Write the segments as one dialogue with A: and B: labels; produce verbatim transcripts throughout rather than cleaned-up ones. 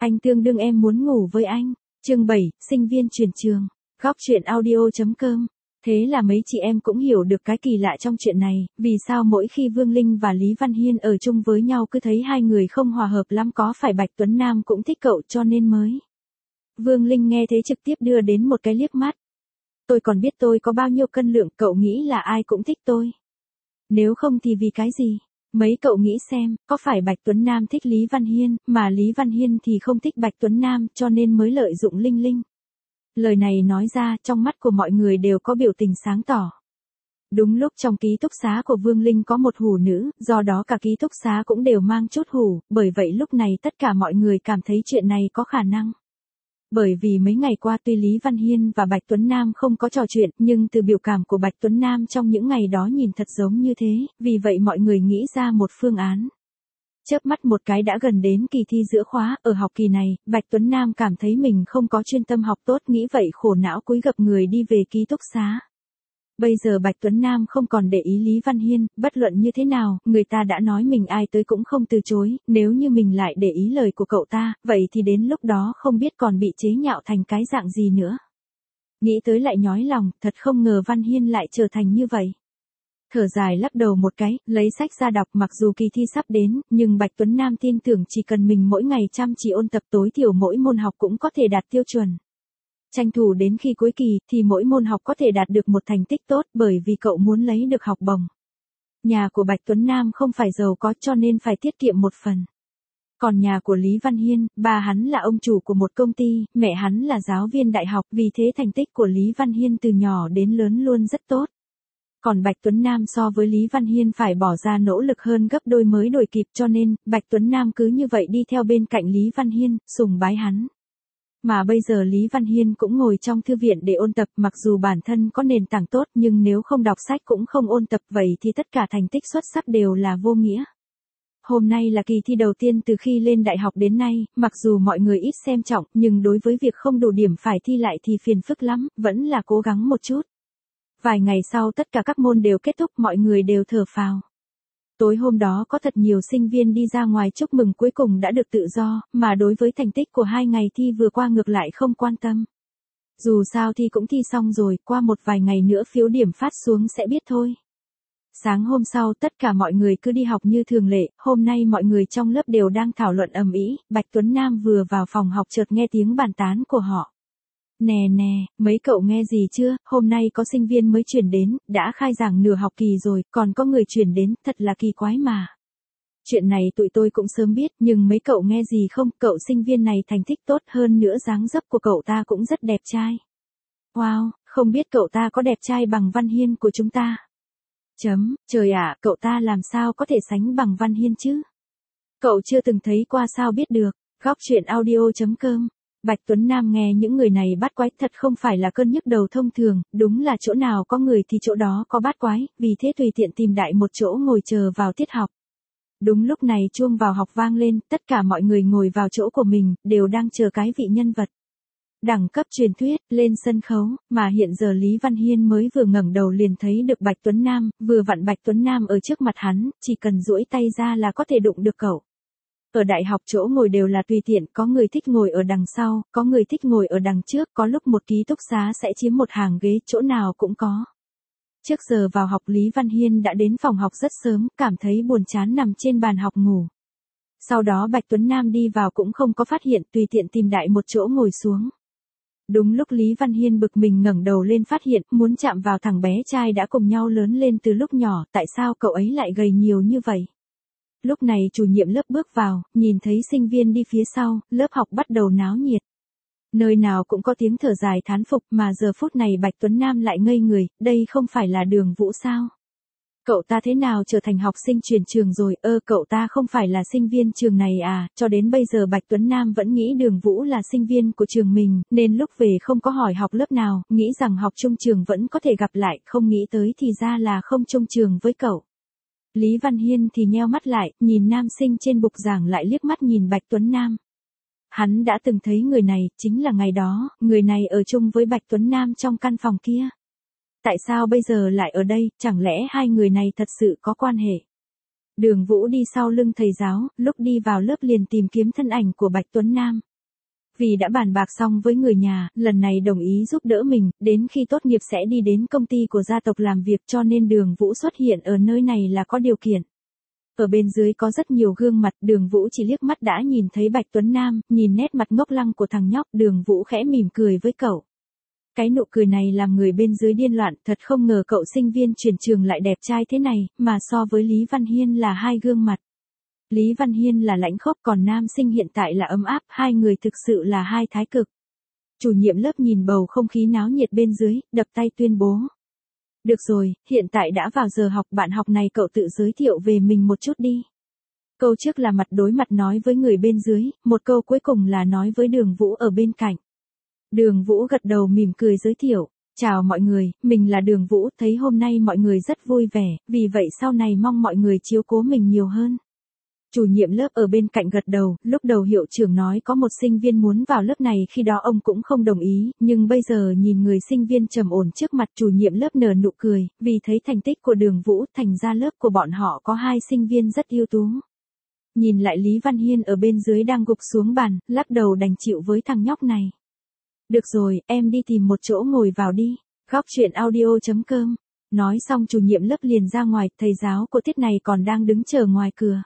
A: Anh tương đương em muốn ngủ với anh. Chương bảy, sinh viên chuyển trường. Góc truyện audio.com. Thế là mấy chị em cũng hiểu được cái kỳ lạ trong chuyện này, vì sao mỗi khi Vương Linh và Lý Văn Hiên ở chung với nhau cứ thấy hai người không hòa hợp lắm, có phải Bạch Tuấn Nam cũng thích cậu cho nên mới. Vương Linh nghe thế trực tiếp đưa đến một cái liếc mắt. Tôi còn biết tôi có bao nhiêu cân lượng, cậu nghĩ là ai cũng thích tôi. Nếu không thì vì cái gì? Mấy cậu nghĩ xem, có phải Bạch Tuấn Nam thích Lý Văn Hiên, mà Lý Văn Hiên thì không thích Bạch Tuấn Nam cho nên mới lợi dụng Linh Linh. Lời này nói ra, trong mắt của mọi người đều có biểu tình sáng tỏ. Đúng lúc trong ký túc xá của Vương Linh có một hủ nữ, do đó cả ký túc xá cũng đều mang chút hủ, bởi vậy lúc này tất cả mọi người cảm thấy chuyện này có khả năng. Bởi vì mấy ngày qua tuy Lý Văn Hiên và Bạch Tuấn Nam không có trò chuyện, nhưng từ biểu cảm của Bạch Tuấn Nam trong những ngày đó nhìn thật giống như thế, vì vậy mọi người nghĩ ra một phương án. Chớp mắt một cái đã gần đến kỳ thi giữa khóa, ở học kỳ này, Bạch Tuấn Nam cảm thấy mình không có chuyên tâm học tốt, nghĩ vậy khổ não cúi gập người đi về ký túc xá. Bây giờ Bạch Tuấn Nam không còn để ý Lý Văn Hiên, bất luận như thế nào, người ta đã nói mình ai tới cũng không từ chối, nếu như mình lại để ý lời của cậu ta, vậy thì đến lúc đó không biết còn bị chế nhạo thành cái dạng gì nữa. Nghĩ tới lại nhói lòng, thật không ngờ Văn Hiên lại trở thành như vậy. Thở dài lắc đầu một cái, lấy sách ra đọc, mặc dù kỳ thi sắp đến, nhưng Bạch Tuấn Nam tin tưởng chỉ cần mình mỗi ngày chăm chỉ ôn tập tối thiểu mỗi môn học cũng có thể đạt tiêu chuẩn. Tranh thủ đến khi cuối kỳ thì mỗi môn học có thể đạt được một thành tích tốt, bởi vì cậu muốn lấy được học bổng. Nhà của Bạch Tuấn Nam không phải giàu có cho nên phải tiết kiệm một phần. Còn nhà của Lý Văn Hiên, ba hắn là ông chủ của một công ty, mẹ hắn là giáo viên đại học, vì thế thành tích của Lý Văn Hiên từ nhỏ đến lớn luôn rất tốt. Còn Bạch Tuấn Nam so với Lý Văn Hiên phải bỏ ra nỗ lực hơn gấp đôi mới đuổi kịp, cho nên, Bạch Tuấn Nam cứ như vậy đi theo bên cạnh Lý Văn Hiên, sùng bái hắn. Mà bây giờ Lý Văn Hiên cũng ngồi trong thư viện để ôn tập, mặc dù bản thân có nền tảng tốt nhưng nếu không đọc sách cũng không ôn tập, vậy thì tất cả thành tích xuất sắc đều là vô nghĩa. Hôm nay là kỳ thi đầu tiên từ khi lên đại học đến nay, mặc dù mọi người ít xem trọng, nhưng đối với việc không đủ điểm phải thi lại thì phiền phức lắm, vẫn là cố gắng một chút. Vài ngày sau tất cả các môn đều kết thúc, mọi người đều thở phào. Tối hôm đó có thật nhiều sinh viên đi ra ngoài chúc mừng cuối cùng đã được tự do, mà đối với thành tích của hai ngày thi vừa qua ngược lại không quan tâm. Dù sao thi cũng thi xong rồi, qua một vài ngày nữa phiếu điểm phát xuống sẽ biết thôi. Sáng hôm sau tất cả mọi người cứ đi học như thường lệ, hôm nay mọi người trong lớp đều đang thảo luận ầm ĩ, Bạch Tuấn Nam vừa vào phòng học chợt nghe tiếng bàn tán của họ. Nè nè, mấy cậu nghe gì chưa, hôm nay có sinh viên mới chuyển đến, đã khai giảng nửa học kỳ rồi, còn có người chuyển đến, thật là kỳ quái mà. Chuyện này tụi tôi cũng sớm biết, nhưng mấy cậu nghe gì không, cậu sinh viên này thành tích tốt hơn nữa, dáng dấp của cậu ta cũng rất đẹp trai. Wow, không biết cậu ta có đẹp trai bằng Văn Hiên của chúng ta. Chấm, trời ạ, cậu ta làm sao có thể sánh bằng Văn Hiên chứ? Cậu chưa từng thấy qua sao biết được, góc truyện audio.com. Bạch Tuấn Nam nghe những người này bát quái thật không phải là cơn nhức đầu thông thường, đúng là chỗ nào có người thì chỗ đó có bát quái, vì thế tùy tiện tìm đại một chỗ ngồi chờ vào tiết học. Đúng lúc này chuông vào học vang lên, tất cả mọi người ngồi vào chỗ của mình, đều đang chờ cái vị nhân vật. Đẳng cấp truyền thuyết, lên sân khấu, mà hiện giờ Lý Văn Hiên mới vừa ngẩng đầu liền thấy được Bạch Tuấn Nam, vừa vặn Bạch Tuấn Nam ở trước mặt hắn, chỉ cần duỗi tay ra là có thể đụng được cậu. Ở đại học chỗ ngồi đều là tùy tiện, có người thích ngồi ở đằng sau, có người thích ngồi ở đằng trước, có lúc một ký túc xá sẽ chiếm một hàng ghế, chỗ nào cũng có. Trước giờ vào học Lý Văn Hiên đã đến phòng học rất sớm, cảm thấy buồn chán nằm trên bàn học ngủ. Sau đó Bạch Tuấn Nam đi vào cũng không có phát hiện, tùy tiện tìm đại một chỗ ngồi xuống. Đúng lúc Lý Văn Hiên bực mình ngẩng đầu lên phát hiện, muốn chạm vào thằng bé trai đã cùng nhau lớn lên từ lúc nhỏ, tại sao cậu ấy lại gầy nhiều như vậy? Lúc này chủ nhiệm lớp bước vào, nhìn thấy sinh viên đi phía sau, lớp học bắt đầu náo nhiệt. Nơi nào cũng có tiếng thở dài thán phục, mà giờ phút này Bạch Tuấn Nam lại ngây người, đây không phải là Đường Vũ sao? Cậu ta thế nào trở thành học sinh chuyển trường rồi, ơ cậu ta không phải là sinh viên trường này à, cho đến bây giờ Bạch Tuấn Nam vẫn nghĩ Đường Vũ là sinh viên của trường mình, nên lúc về không có hỏi học lớp nào, nghĩ rằng học chung trường vẫn có thể gặp lại, không nghĩ tới thì ra là không chung trường với cậu. Lý Văn Hiên thì nheo mắt lại, nhìn nam sinh trên bục giảng lại liếc mắt nhìn Bạch Tuấn Nam. Hắn đã từng thấy người này, chính là ngày đó, người này ở chung với Bạch Tuấn Nam trong căn phòng kia. Tại sao bây giờ lại ở đây, chẳng lẽ hai người này thật sự có quan hệ? Đường Vũ đi sau lưng thầy giáo, lúc đi vào lớp liền tìm kiếm thân ảnh của Bạch Tuấn Nam. Vì đã bàn bạc xong với người nhà, lần này đồng ý giúp đỡ mình, đến khi tốt nghiệp sẽ đi đến công ty của gia tộc làm việc, cho nên Đường Vũ xuất hiện ở nơi này là có điều kiện. Ở bên dưới có rất nhiều gương mặt, Đường Vũ chỉ liếc mắt đã nhìn thấy Bạch Tuấn Nam, nhìn nét mặt ngốc lăng của thằng nhóc, Đường Vũ khẽ mỉm cười với cậu. Cái nụ cười này làm người bên dưới điên loạn, thật không ngờ cậu sinh viên chuyển trường lại đẹp trai thế này, mà so với Lý Văn Hiên là hai gương mặt. Lý Văn Hiên là lãnh khốc, còn nam sinh hiện tại là ấm áp, hai người thực sự là hai thái cực. Chủ nhiệm lớp nhìn bầu không khí náo nhiệt bên dưới, đập tay tuyên bố. Được rồi, hiện tại đã vào giờ học, bạn học này cậu tự giới thiệu về mình một chút đi. Câu trước là mặt đối mặt nói với người bên dưới, một câu cuối cùng là nói với Đường Vũ ở bên cạnh. Đường Vũ gật đầu mỉm cười giới thiệu. Chào mọi người, mình là Đường Vũ, thấy hôm nay mọi người rất vui vẻ, vì vậy sau này mong mọi người chiếu cố mình nhiều hơn. Chủ nhiệm lớp ở bên cạnh gật đầu, lúc đầu hiệu trưởng nói có một sinh viên muốn vào lớp này, khi đó ông cũng không đồng ý, nhưng bây giờ nhìn người sinh viên trầm ổn trước mặt, chủ nhiệm lớp nở nụ cười, vì thấy thành tích của Đường Vũ, thành ra lớp của bọn họ có hai sinh viên rất ưu tú. Nhìn lại Lý Văn Hiên ở bên dưới đang gục xuống bàn, lắc đầu đành chịu với thằng nhóc này. Được rồi, em đi tìm một chỗ ngồi vào đi. Góc truyện audio chấm com. Nói xong chủ nhiệm lớp liền ra ngoài, thầy giáo của tiết này còn đang đứng chờ ngoài cửa.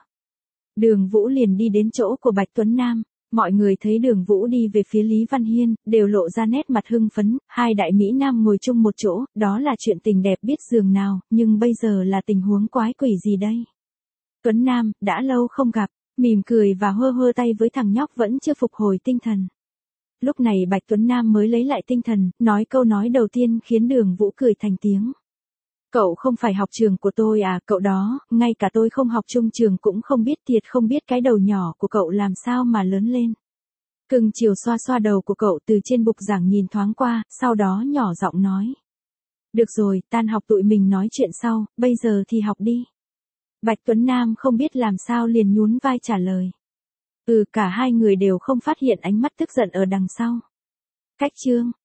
A: Đường Vũ liền đi đến chỗ của Bạch Tuấn Nam. Mọi người thấy Đường Vũ đi về phía Lý Văn Hiên, đều lộ ra nét mặt hưng phấn, hai đại mỹ nam ngồi chung một chỗ, đó là chuyện tình đẹp biết giường nào, nhưng bây giờ là tình huống quái quỷ gì đây? Tuấn Nam, đã lâu không gặp, mỉm cười và hơ hơ tay với thằng nhóc vẫn chưa phục hồi tinh thần. Lúc này Bạch Tuấn Nam mới lấy lại tinh thần, nói câu nói đầu tiên khiến Đường Vũ cười thành tiếng. Cậu không phải học trường của tôi à, cậu đó, ngay cả tôi không học chung trường cũng không biết, thiệt không biết cái đầu nhỏ của cậu làm sao mà lớn lên. Cưng chiều xoa xoa đầu của cậu từ trên bục giảng nhìn thoáng qua, sau đó nhỏ giọng nói. Được rồi, tan học tụi mình nói chuyện sau, bây giờ thì học đi. Bạch Tuấn Nam không biết làm sao liền nhún vai trả lời. Ừ, cả hai người đều không phát hiện ánh mắt tức giận ở đằng sau. Cách chương.